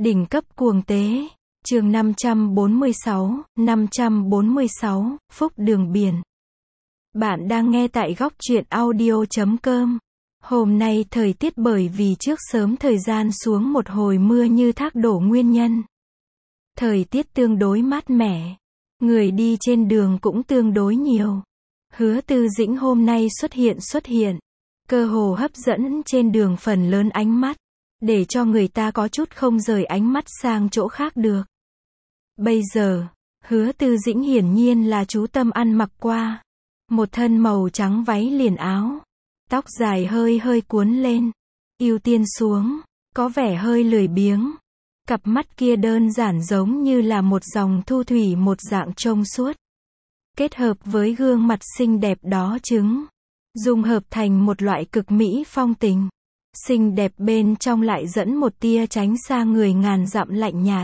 Đỉnh cấp cuồng tế. Chương 546, Phúc đường biển. Bạn đang nghe tại góc truyện audio.com. Hôm nay thời tiết bởi vì trước sớm thời gian xuống một hồi mưa như thác đổ nguyên nhân. Thời tiết tương đối mát mẻ. Người đi trên đường cũng tương đối nhiều. Hứa Tư Dĩnh hôm nay xuất hiện. Cơ hồ hấp dẫn trên đường phần lớn ánh mắt. Để cho người ta có chút không rời ánh mắt sang chỗ khác được. Bây giờ, Hứa Tư Dĩnh hiển nhiên là chú tâm ăn mặc qua. Một thân màu trắng váy liền áo. Tóc dài hơi cuốn lên. Ưu tiên xuống. Có vẻ hơi lười biếng. Cặp mắt kia đơn giản giống như là một dòng thu thủy một dạng trong suốt. Kết hợp với gương mặt xinh đẹp đó dung hợp thành một loại cực mỹ phong tình. Xinh đẹp bên trong lại dẫn một tia tránh xa người ngàn dặm lạnh nhạt.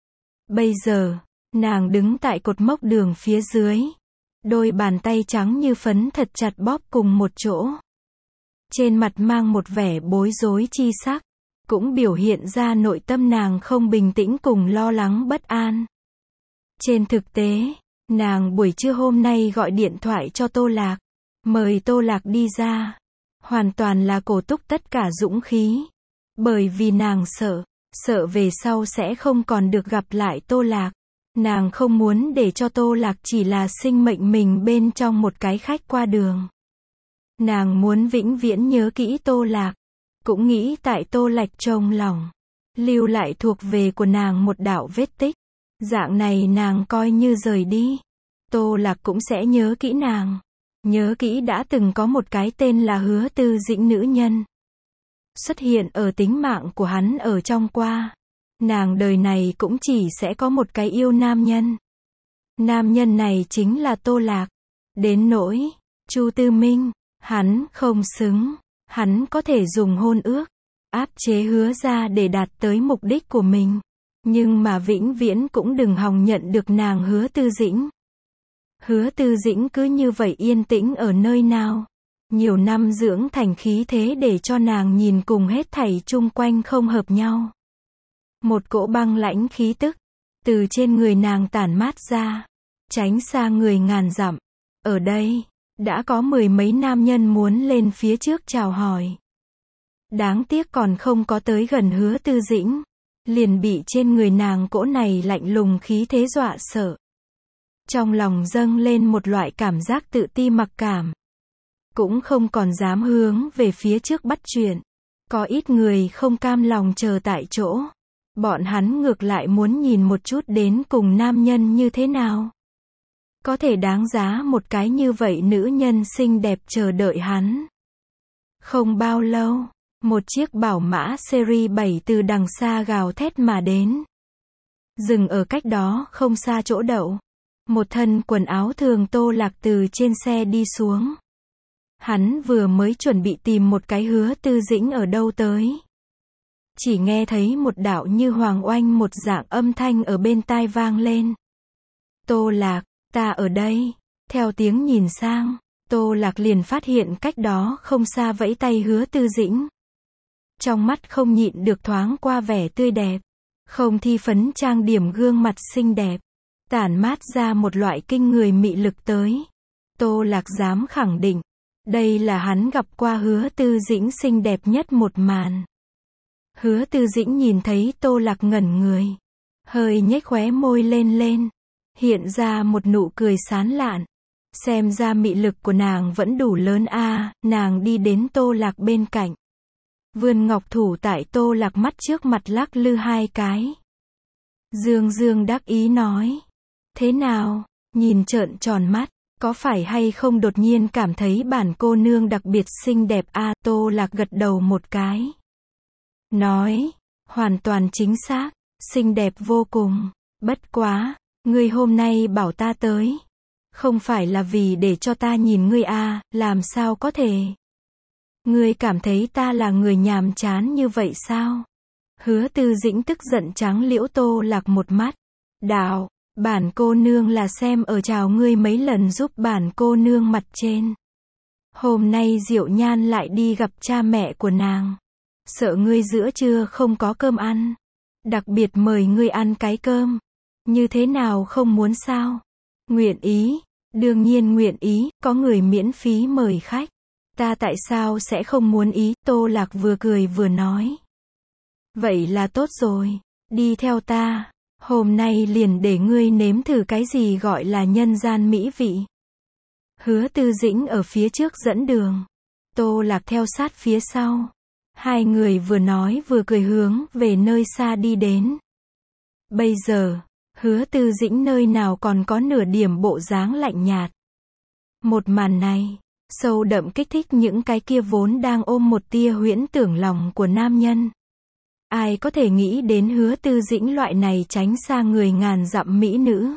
Bây giờ, nàng đứng tại cột mốc đường phía dưới. Đôi bàn tay trắng như phấn thật chặt bóp cùng một chỗ. Trên mặt mang một vẻ bối rối chi sắc. Cũng biểu hiện ra nội tâm nàng không bình tĩnh cùng lo lắng bất an. Trên thực tế, nàng buổi trưa hôm nay gọi điện thoại cho Tô Lạc. Mời Tô Lạc đi ra. Hoàn toàn là cổ túc tất cả dũng khí. Bởi vì nàng sợ về sau sẽ không còn được gặp lại Tô Lạc. Nàng không muốn để cho Tô Lạc chỉ là sinh mệnh mình bên trong một cái khách qua đường. Nàng muốn vĩnh viễn nhớ kỹ Tô Lạc. Cũng nghĩ tại Tô Lạc trong lòng. Lưu lại thuộc về của nàng một đạo vết tích. Dạng này nàng coi như rời đi. Tô Lạc cũng sẽ nhớ kỹ nàng. Nhớ kỹ đã từng có một cái tên là Hứa Tư Dĩnh nữ nhân. Xuất hiện ở tính mạng của hắn ở trong qua. Nàng đời này cũng chỉ sẽ có một cái yêu nam nhân. Nam nhân này chính là Tô Lạc. Đến nỗi Chu Tư Minh, hắn không xứng. Hắn có thể dùng hôn ước, áp chế Hứa ra để đạt tới mục đích của mình. Nhưng mà vĩnh viễn cũng đừng hòng nhận được nàng Hứa Tư Dĩnh. Hứa Tư Dĩnh cứ như vậy yên tĩnh ở nơi nào. Nhiều năm dưỡng thành khí thế để cho nàng nhìn cùng hết thảy chung quanh không hợp nhau. Một cỗ băng lãnh khí tức, từ trên người nàng tản mát ra. Tránh xa người ngàn dặm. Ở đây, đã có mười mấy nam nhân muốn lên phía trước chào hỏi. Đáng tiếc còn không có tới gần Hứa Tư Dĩnh. Liền bị trên người nàng cỗ này lạnh lùng khí thế dọa sợ. Trong lòng dâng lên một loại cảm giác tự ti mặc cảm. Cũng không còn dám hướng về phía trước bắt chuyện. Có ít người không cam lòng chờ tại chỗ. Bọn hắn ngược lại muốn nhìn một chút đến cùng nam nhân như thế nào. Có thể đáng giá một cái như vậy nữ nhân xinh đẹp chờ đợi hắn. Không bao lâu, một chiếc bảo mã series 7 từ đằng xa gào thét mà đến. Dừng ở cách đó không xa chỗ đậu. Một thân quần áo thường Tô Lạc từ trên xe đi xuống. Hắn vừa mới chuẩn bị tìm một cái Hứa Tư Dĩnh ở đâu tới. Chỉ nghe thấy một đạo như hoàng oanh một dạng âm thanh ở bên tai vang lên. Tô Lạc, ta ở đây. Theo tiếng nhìn sang, Tô Lạc liền phát hiện cách đó không xa vẫy tay Hứa Tư Dĩnh. Trong mắt không nhịn được thoáng qua vẻ tươi đẹp. Không thi phấn trang điểm gương mặt xinh đẹp. Tản mát ra một loại kinh người mị lực tới. Tô Lạc dám khẳng định. Đây là hắn gặp qua Hứa Tư Dĩnh xinh đẹp nhất một màn. Hứa Tư Dĩnh nhìn thấy Tô Lạc ngẩn người. Hơi nhếch khóe môi lên. Hiện ra một nụ cười sán lạn. Xem ra mị lực của nàng vẫn đủ lớn a. Nàng đi đến Tô Lạc bên cạnh. Vươn ngọc thủ tại Tô Lạc mắt trước mặt lắc lư hai cái. Dương đắc ý nói. Thế nào, nhìn trợn tròn mắt, có phải hay không đột nhiên cảm thấy bản cô nương đặc biệt xinh đẹp a? Tô Lạc gật đầu một cái. Nói, hoàn toàn chính xác, xinh đẹp vô cùng. Bất quá, ngươi hôm nay bảo ta tới. Không phải là vì để cho ta nhìn ngươi a, làm sao có thể? Ngươi cảm thấy ta là người nhàm chán như vậy sao? Hứa Tư Dĩnh tức giận trắng liễu Tô Lạc một mắt. Đạo, bản cô nương là xem ở chào ngươi mấy lần giúp bản cô nương mặt trên. Hôm nay Diệu Nhan lại đi gặp cha mẹ của nàng. Sợ ngươi giữa trưa không có cơm ăn. Đặc biệt mời ngươi ăn cái cơm. Như thế nào không muốn sao? Nguyện ý. Đương nhiên nguyện ý, có người miễn phí mời khách. Ta tại sao sẽ không muốn ý, Tô Lạc vừa cười vừa nói. Vậy là tốt rồi, đi theo ta, hôm nay liền để ngươi nếm thử cái gì gọi là nhân gian mỹ vị. Hứa Tư Dĩnh ở phía trước dẫn đường, Tô Lạc theo sát phía sau. Hai người vừa nói vừa cười hướng về nơi xa đi đến. Bây giờ, Hứa Tư Dĩnh nơi nào còn có nửa điểm bộ dáng lạnh nhạt. Một màn này, sâu đậm kích thích những cái kia vốn đang ôm một tia huyễn tưởng lòng của nam nhân. Ai có thể nghĩ đến Hứa Tư Dĩnh loại này tránh xa người ngàn dặm mỹ nữ.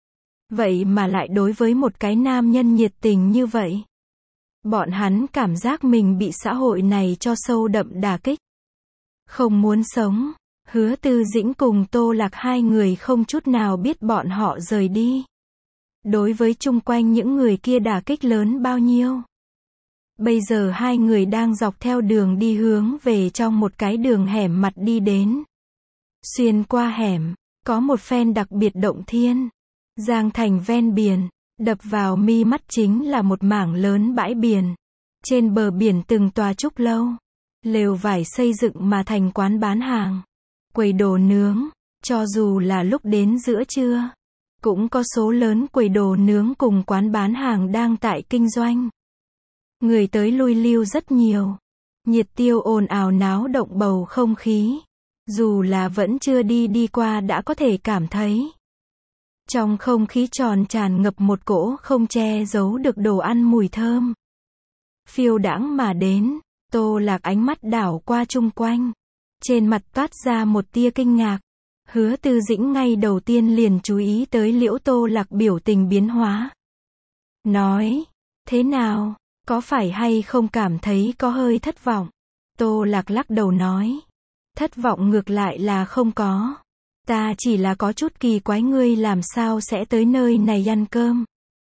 Vậy mà lại đối với một cái nam nhân nhiệt tình như vậy. Bọn hắn cảm giác mình bị xã hội này cho sâu đậm đả kích. Không muốn sống. Hứa Tư Dĩnh cùng Tô Lạc hai người không chút nào biết bọn họ rời đi. Đối với chung quanh những người kia đả kích lớn bao nhiêu. Bây giờ hai người đang dọc theo đường đi hướng về trong một cái đường hẻm mặt đi đến. Xuyên qua hẻm, có một phen đặc biệt động thiên. Giang thành ven biển, đập vào mi mắt chính là một mảng lớn bãi biển. Trên bờ biển từng tòa trúc lâu, lều vải xây dựng mà thành quán bán hàng, quầy đồ nướng, cho dù là lúc đến giữa trưa, cũng có số lớn quầy đồ nướng cùng quán bán hàng đang tại kinh doanh. Người tới lui lưu rất nhiều. Nhiệt tiêu ồn ào náo động bầu không khí. Dù là vẫn chưa đi qua đã có thể cảm thấy. Trong không khí tràn ngập một cỗ không che giấu được đồ ăn mùi thơm. Phiêu đãng mà đến, Tô Lạc ánh mắt đảo qua chung quanh. Trên mặt toát ra một tia kinh ngạc. Hứa Tư Dĩnh ngay đầu tiên liền chú ý tới Liễu Tô Lạc biểu tình biến hóa. Nói, thế nào? Có phải hay không cảm thấy có hơi thất vọng? Tô Lạc lắc đầu nói. Thất vọng ngược lại là không có. Ta chỉ là có chút kỳ quái ngươi làm sao sẽ tới nơi này ăn cơm.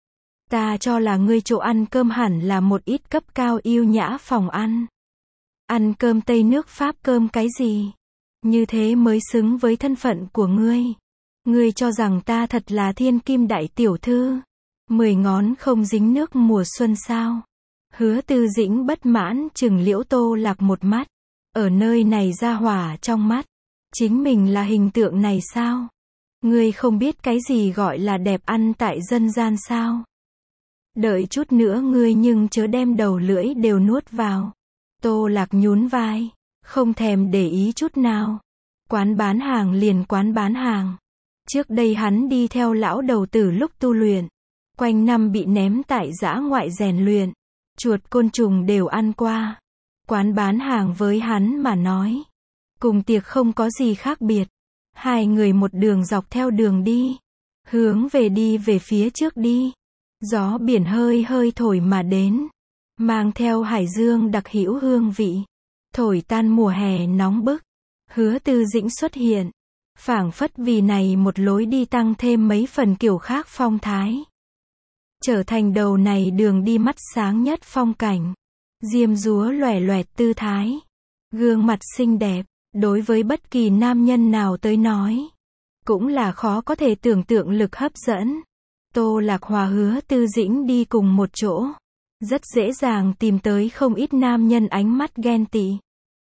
Ta cho là ngươi chỗ ăn cơm hẳn là một ít cấp cao yêu nhã phòng ăn. Ăn cơm Tây nước Pháp cơm cái gì? Như thế mới xứng với thân phận của ngươi. Ngươi cho rằng ta thật là thiên kim đại tiểu thư. 10 ngón không dính nước mùa xuân sao? Hứa Tư Dĩnh bất mãn chừng Liễu Tô Lạc một mắt. Ở nơi này ra hỏa trong mắt. Chính mình là hình tượng này sao? Ngươi không biết cái gì gọi là đẹp ăn tại dân gian sao? Đợi chút nữa ngươi nhưng chớ đem đầu lưỡi đều nuốt vào. Tô Lạc nhún vai, không thèm để ý chút nào. Quán bán hàng liền quán bán hàng. Trước đây hắn đi theo lão đầu tử lúc tu luyện. Quanh năm bị ném tại dã ngoại rèn luyện. Chuột côn trùng đều ăn qua. Quán bán hàng với hắn mà nói. Cùng tiệc không có gì khác biệt. Hai người một đường dọc theo đường đi. Hướng về đi về phía trước đi. Gió biển hơi hơi thổi mà đến. Mang theo hải dương đặc hữu hương vị. Thổi tan mùa hè nóng bức. Hứa Tư Dĩnh xuất hiện. Phảng phất vì này một lối đi tăng thêm mấy phần kiểu khác phong thái. Trở thành đầu này đường đi mắt sáng nhất phong cảnh. Diêm dúa loẻ loẹt tư thái. Gương mặt xinh đẹp. Đối với bất kỳ nam nhân nào tới nói. Cũng là khó có thể tưởng tượng lực hấp dẫn. Tô Lạc Hòa Hứa Tư Dĩnh đi cùng một chỗ. Rất dễ dàng tìm tới không ít nam nhân ánh mắt ghen tị.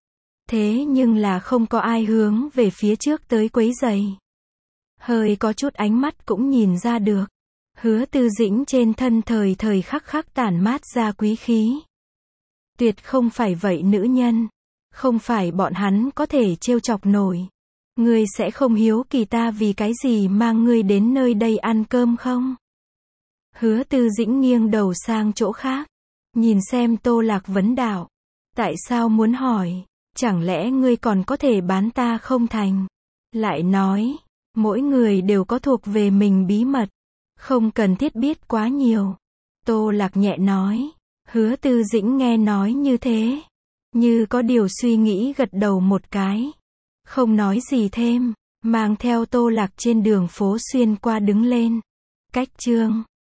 Thế nhưng là không có ai hướng về phía trước tới quấy rầy. Hơi có chút ánh mắt cũng nhìn ra được. Hứa Tư Dĩnh trên thân thời khắc tản mát ra quý khí. Tuyệt không phải vậy nữ nhân. Không phải bọn hắn có thể trêu chọc nổi. Ngươi sẽ không hiếu kỳ ta vì cái gì mang ngươi đến nơi đây ăn cơm không? Hứa Tư Dĩnh nghiêng đầu sang chỗ khác. Nhìn xem Tô Lạc vấn đạo. Tại sao muốn hỏi? Chẳng lẽ ngươi còn có thể bán ta không thành? Lại nói, mỗi người đều có thuộc về mình bí mật. Không cần thiết biết quá nhiều. Tô Lạc nhẹ nói. Hứa Tư Dĩnh nghe nói như thế. Như có điều suy nghĩ gật đầu một cái. Không nói gì thêm. Mang theo Tô Lạc trên đường phố xuyên qua đứng lên. Cách chương